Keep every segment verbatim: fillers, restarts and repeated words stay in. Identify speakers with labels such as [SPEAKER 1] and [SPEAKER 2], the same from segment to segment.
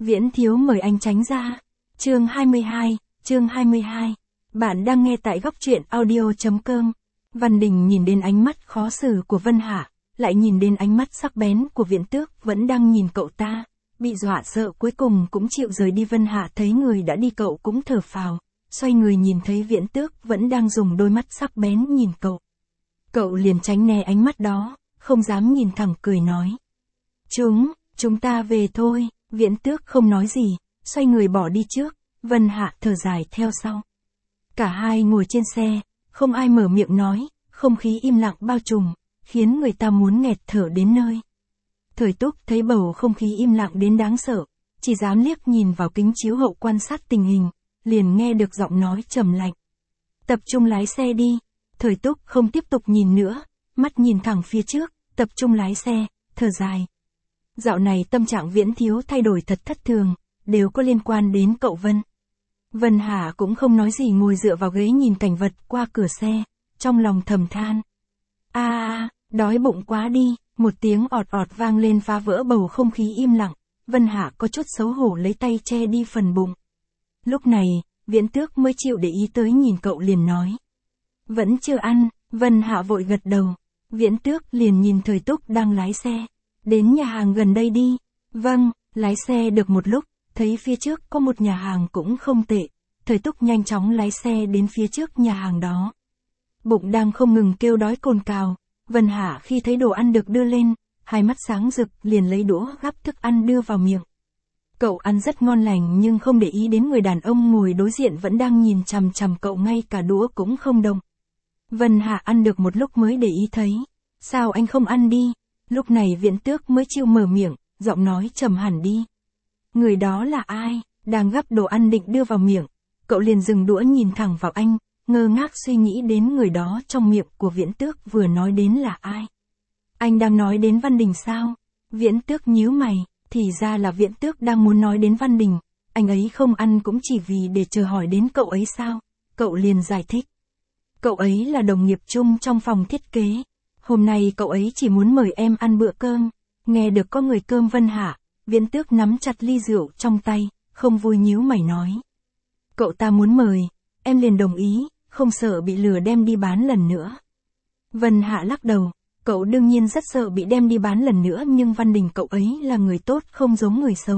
[SPEAKER 1] Viễn thiếu mời anh tránh ra. Chương hai mươi hai, chương hai mươi hai. Bạn đang nghe tại góc truyện audio.com. Văn Đình nhìn đến ánh mắt khó xử của Vân Hạ, lại nhìn đến ánh mắt sắc bén của Viễn Tước vẫn đang nhìn cậu ta. Bị dọa sợ cuối cùng cũng chịu rời đi. Vân Hạ thấy người đã đi cậu cũng thở phào, xoay người nhìn thấy Viễn Tước vẫn đang dùng đôi mắt sắc bén nhìn cậu. Cậu liền tránh né ánh mắt đó, không dám nhìn thẳng cười nói. Chúng, chúng ta về thôi. Viễn Tước không nói gì, xoay người bỏ đi trước, Vân Hạ thở dài theo sau. Cả hai ngồi trên xe, không ai mở miệng nói, không khí im lặng bao trùm, khiến người ta muốn nghẹt thở đến nơi. Thời Túc thấy bầu không khí im lặng đến đáng sợ, chỉ dám liếc nhìn vào kính chiếu hậu quan sát tình hình, liền nghe được giọng nói trầm lạnh. Tập trung lái xe đi. Thời Túc không tiếp tục nhìn nữa, mắt nhìn thẳng phía trước, tập trung lái xe, thở dài. Dạo này tâm trạng Viễn thiếu thay đổi thật thất thường, đều có liên quan đến cậu Vân. Vân Hạ cũng không nói gì, ngồi dựa vào ghế nhìn cảnh vật qua cửa xe, trong lòng thầm than. A a, đói bụng quá đi, một tiếng ọt ọt vang lên phá vỡ bầu không khí im lặng, Vân Hạ có chút xấu hổ lấy tay che đi phần bụng. Lúc này, Viễn Tước mới chịu để ý tới, nhìn cậu liền nói. Vẫn chưa ăn. Vân Hạ vội gật đầu. Viễn Tước liền nhìn Thời Túc đang lái xe. Đến nhà hàng gần đây đi. Vâng. Lái xe được một lúc, thấy phía trước có một nhà hàng cũng không tệ. Thời Túc nhanh chóng lái xe đến phía trước nhà hàng đó. Bụng đang không ngừng kêu đói cồn cào. Vân Hạ khi thấy đồ ăn được đưa lên, hai mắt sáng rực liền lấy đũa gắp thức ăn đưa vào miệng. Cậu ăn rất ngon lành nhưng không để ý đến người đàn ông ngồi đối diện vẫn đang nhìn chằm chằm cậu, ngay cả đũa cũng không động. Vân Hạ ăn được một lúc mới để ý thấy. Sao anh không ăn đi? Lúc này Viễn Tước mới chịu mở miệng, giọng nói trầm hẳn đi. Người đó là ai? Đang gắp đồ ăn định đưa vào miệng, cậu liền dừng đũa nhìn thẳng vào anh, ngơ ngác suy nghĩ đến người đó trong miệng của Viễn Tước vừa nói đến là ai. Anh đang nói đến Văn Đình sao? Viễn Tước nhíu mày, thì ra là Viễn Tước đang muốn nói đến Văn Đình, anh ấy không ăn cũng chỉ vì để chờ hỏi đến cậu ấy sao? Cậu liền giải thích. Cậu ấy là đồng nghiệp chung trong phòng thiết kế. Hôm nay cậu ấy chỉ muốn mời em ăn bữa cơm. Nghe được có người cơm Vân Hạ, Viễn Tước nắm chặt ly rượu trong tay, không vui nhíu mày nói. Cậu ta muốn mời, em liền đồng ý, không sợ bị lừa đem đi bán lần nữa. Vân Hạ lắc đầu, cậu đương nhiên rất sợ bị đem đi bán lần nữa, nhưng Văn Đình cậu ấy là người tốt không giống người xấu.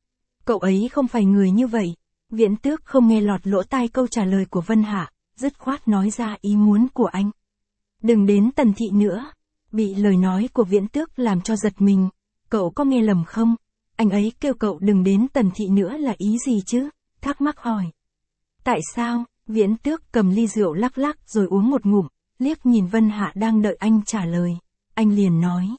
[SPEAKER 1] Cậu ấy không phải người như vậy. Viễn Tước không nghe lọt lỗ tai câu trả lời của Vân Hạ, dứt khoát nói ra ý muốn của anh. Đừng đến Tần Thị nữa. Bị lời nói của Viễn Tước làm cho giật mình. Cậu có nghe lầm không? Anh ấy kêu cậu đừng đến Tần Thị nữa là ý gì chứ? Thắc mắc hỏi. Tại sao? Viễn Tước cầm ly rượu lắc lắc rồi uống một ngụm, liếc nhìn Vân Hạ đang đợi anh trả lời. Anh liền nói.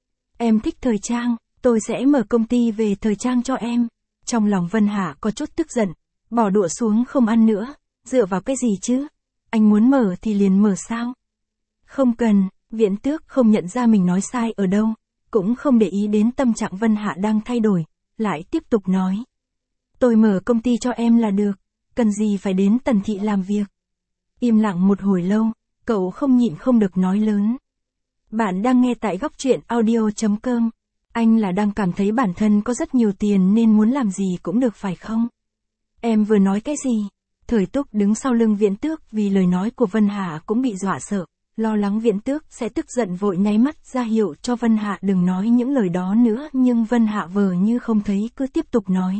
[SPEAKER 1] Em thích thời trang, tôi sẽ mở công ty về thời trang cho em. Trong lòng Vân Hạ có chút tức giận, bỏ đũa xuống không ăn nữa. Dựa vào cái gì chứ? Anh muốn mở thì liền mở sao? Không cần. Viễn Tước không nhận ra mình nói sai ở đâu, cũng không để ý đến tâm trạng Vân Hạ đang thay đổi, lại tiếp tục nói. Tôi mở công ty cho em là được, cần gì phải đến Tần Thị làm việc. Im lặng một hồi lâu, cậu không nhịn không được nói lớn. Bạn đang nghe tại góc truyện audio.com. Anh là đang cảm thấy bản thân có rất nhiều tiền nên muốn làm gì cũng được phải không? Em vừa nói cái gì? Thời Túc đứng sau lưng Viễn Tước vì lời nói của Vân Hạ cũng bị dọa sợ, lo lắng Viễn Tước sẽ tức giận vội nháy mắt ra hiệu cho Vân Hạ đừng nói những lời đó nữa, nhưng Vân Hạ vờ như không thấy cứ tiếp tục nói.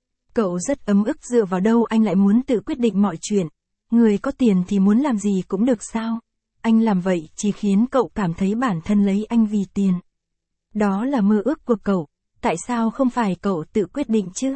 [SPEAKER 1] Cậu rất ấm ức, dựa vào đâu anh lại muốn tự quyết định mọi chuyện? Người có tiền thì muốn làm gì cũng được sao? Anh làm vậy chỉ khiến cậu cảm thấy bản thân lấy anh vì tiền. Đó là mơ ước của cậu, tại sao không phải cậu tự quyết định chứ?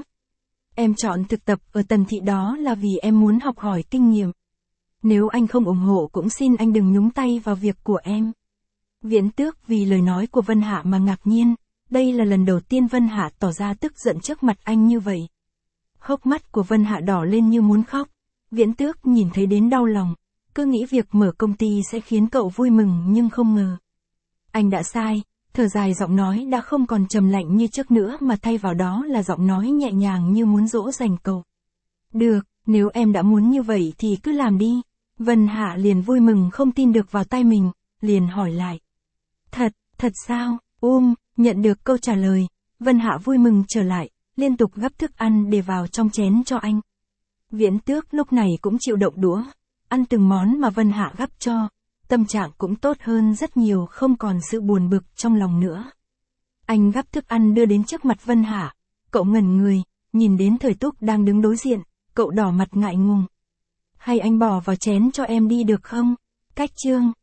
[SPEAKER 1] Em chọn thực tập ở Tần Thị đó là vì em muốn học hỏi kinh nghiệm. Nếu anh không ủng hộ cũng xin anh đừng nhúng tay vào việc của em. Viễn Tước vì lời nói của Vân Hạ mà ngạc nhiên, đây là lần đầu tiên Vân Hạ tỏ ra tức giận trước mặt anh như vậy. Hốc mắt của Vân Hạ đỏ lên như muốn khóc, Viễn Tước nhìn thấy đến đau lòng, cứ nghĩ việc mở công ty sẽ khiến cậu vui mừng nhưng không ngờ. Anh đã sai, thở dài, giọng nói đã không còn trầm lạnh như trước nữa mà thay vào đó là giọng nói nhẹ nhàng như muốn dỗ dành cậu. Được, nếu em đã muốn như vậy thì cứ làm đi. Vân Hạ liền vui mừng không tin được vào tai mình, liền hỏi lại. Thật, thật sao? Um, nhận được câu trả lời, Vân Hạ vui mừng trở lại, liên tục gắp thức ăn để vào trong chén cho anh. Viễn Tước lúc này cũng chịu động đũa, ăn từng món mà Vân Hạ gắp cho, tâm trạng cũng tốt hơn rất nhiều, không còn sự buồn bực trong lòng nữa. Anh gắp thức ăn đưa đến trước mặt Vân Hạ, cậu ngẩn người, nhìn đến Thời Túc đang đứng đối diện, cậu đỏ mặt ngại ngùng. Hay anh bỏ vào chén cho em đi được không? Cách chương